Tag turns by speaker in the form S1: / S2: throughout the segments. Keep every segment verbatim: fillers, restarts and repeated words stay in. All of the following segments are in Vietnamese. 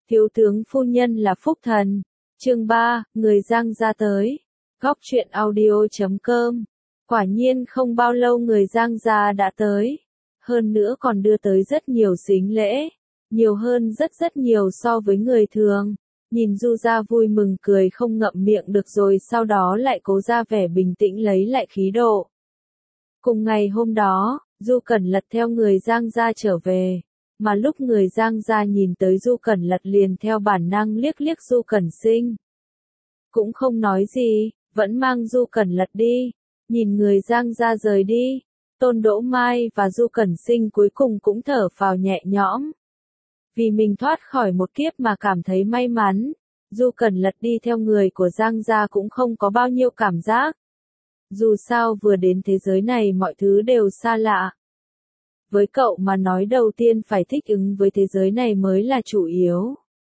S1: Thiếu tướng phu nhân là phúc thần. Chương ba, người Giang gia tới. Góc truyện audio chấm com. Quả nhiên không bao lâu người Giang gia đã tới. Hơn nữa còn đưa tới rất nhiều sính lễ. Nhiều hơn rất rất nhiều so với người thường. Nhìn Du gia vui mừng cười không ngậm miệng được rồi sau đó lại cố ra vẻ bình tĩnh lấy lại khí độ. Cùng ngày hôm đó, Du Cẩn Lật theo người Giang gia trở về. Mà lúc người Giang gia nhìn tới Du Cẩn Lật liền theo bản năng liếc liếc Du Cẩn Sinh. Cũng không nói gì, vẫn mang Du Cẩn Lật đi. Nhìn người Giang gia rời đi, Tôn Đỗ Mai và Du Cẩn Sinh cuối cùng cũng thở phào nhẹ nhõm. Vì mình thoát khỏi một kiếp mà cảm thấy may mắn, Du Cẩn Lật đi theo người của Giang gia cũng không có bao nhiêu cảm giác. Dù sao vừa đến thế giới này mọi thứ đều xa lạ. Với cậu mà nói đầu tiên phải thích ứng với thế giới này mới là chủ yếu.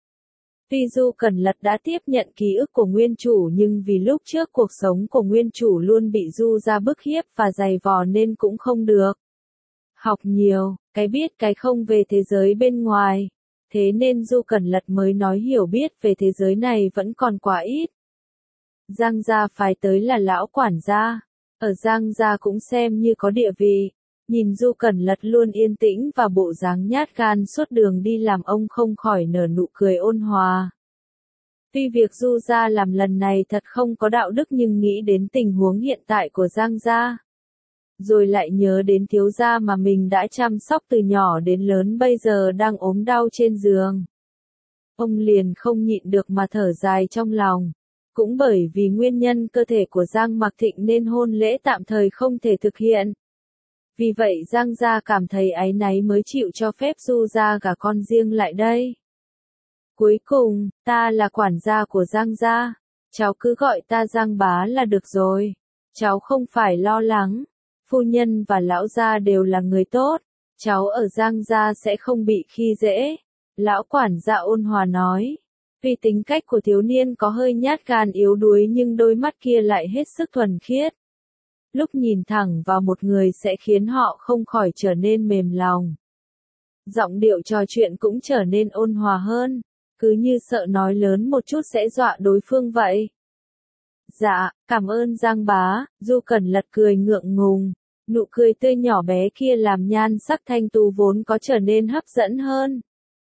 S1: Tuy Du Cẩn Lật đã tiếp nhận ký ức của nguyên chủ nhưng vì lúc trước cuộc sống của nguyên chủ luôn bị Du gia bức hiếp và dày vò nên cũng không được. Học nhiều, cái biết cái không về thế giới bên ngoài. Thế nên Du Cẩn Lật mới nói hiểu biết về thế giới này vẫn còn quá ít. Giang gia phái tới là lão quản gia. Ở Giang gia cũng xem như có địa vị. Nhìn Du Cẩn Lật luôn yên tĩnh và bộ dáng nhát gan suốt đường đi làm ông không khỏi nở nụ cười ôn hòa. Tuy việc Du gia làm lần này thật không có đạo đức nhưng nghĩ đến tình huống hiện tại của Giang gia. Rồi lại nhớ đến thiếu gia mà mình đã chăm sóc từ nhỏ đến lớn bây giờ đang ốm đau trên giường. Ông liền không nhịn được mà thở dài trong lòng. Cũng bởi vì nguyên nhân cơ thể của Giang Mặc Thịnh nên hôn lễ tạm thời không thể thực hiện. Vì vậy Giang gia cảm thấy áy náy mới chịu cho phép Du gia gả con riêng lại đây. Cuối cùng, ta là quản gia của Giang gia. Cháu cứ gọi ta Giang bá là được rồi. Cháu không phải lo lắng. Phu nhân và lão gia đều là người tốt. Cháu ở Giang gia sẽ không bị khi dễ. Lão quản gia ôn hòa nói. Vì tính cách của thiếu niên có hơi nhát gan yếu đuối nhưng đôi mắt kia lại hết sức thuần khiết. Lúc nhìn thẳng vào một người sẽ khiến họ không khỏi trở nên mềm lòng. Giọng điệu trò chuyện cũng trở nên ôn hòa hơn, cứ như sợ nói lớn một chút sẽ dọa đối phương vậy. Dạ, cảm ơn Giang bá, Du Cẩn Lật cười ngượng ngùng, nụ cười tươi nhỏ bé kia làm nhan sắc thanh tú vốn có trở nên hấp dẫn hơn.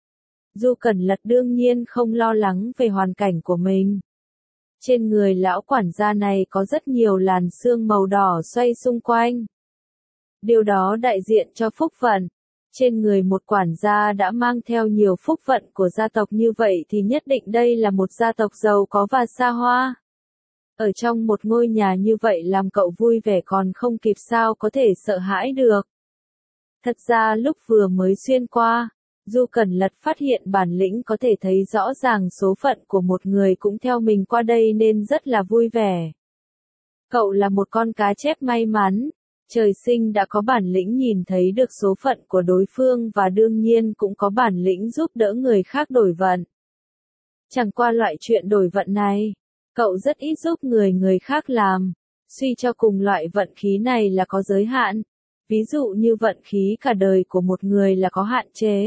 S1: Du Cẩn Lật đương nhiên không lo lắng về hoàn cảnh của mình. Trên người lão quản gia này có rất nhiều làn xương màu đỏ xoay xung quanh. Điều đó đại diện cho phúc vận. Trên người một quản gia đã mang theo nhiều phúc vận của gia tộc như vậy thì nhất định đây là một gia tộc giàu có và xa hoa. Ở trong một ngôi nhà như vậy làm cậu vui vẻ còn không kịp sao có thể sợ hãi được. Thật ra lúc vừa mới xuyên qua, Du Cẩn Lật phát hiện bản lĩnh có thể thấy rõ ràng số phận của một người cũng theo mình qua đây nên rất là vui vẻ. Cậu là một con cá chép may mắn, trời sinh đã có bản lĩnh nhìn thấy được số phận của đối phương và đương nhiên cũng có bản lĩnh giúp đỡ người khác đổi vận. Chẳng qua loại chuyện đổi vận này, cậu rất ít giúp người người khác làm, suy cho cùng loại vận khí này là có giới hạn, ví dụ như vận khí cả đời của một người là có hạn chế.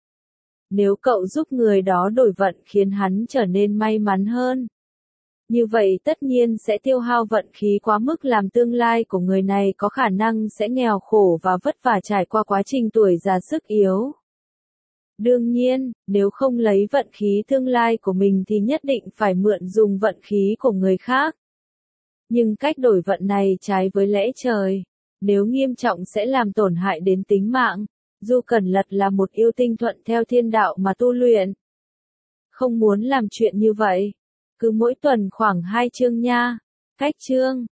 S1: Nếu cậu giúp người đó đổi vận khiến hắn trở nên may mắn hơn, như vậy tất nhiên sẽ tiêu hao vận khí quá mức làm tương lai của người này có khả năng sẽ nghèo khổ và vất vả trải qua quá trình tuổi già sức yếu. Đương nhiên, nếu không lấy vận khí tương lai của mình thì nhất định phải mượn dùng vận khí của người khác. Nhưng cách đổi vận này trái với lẽ trời, nếu nghiêm trọng sẽ làm tổn hại đến tính mạng. Du Cẩn Lật là một yêu tinh thuận theo thiên đạo mà tu luyện. Không muốn làm chuyện như vậy. Cứ mỗi tuần khoảng hai chương nha. Cách chương.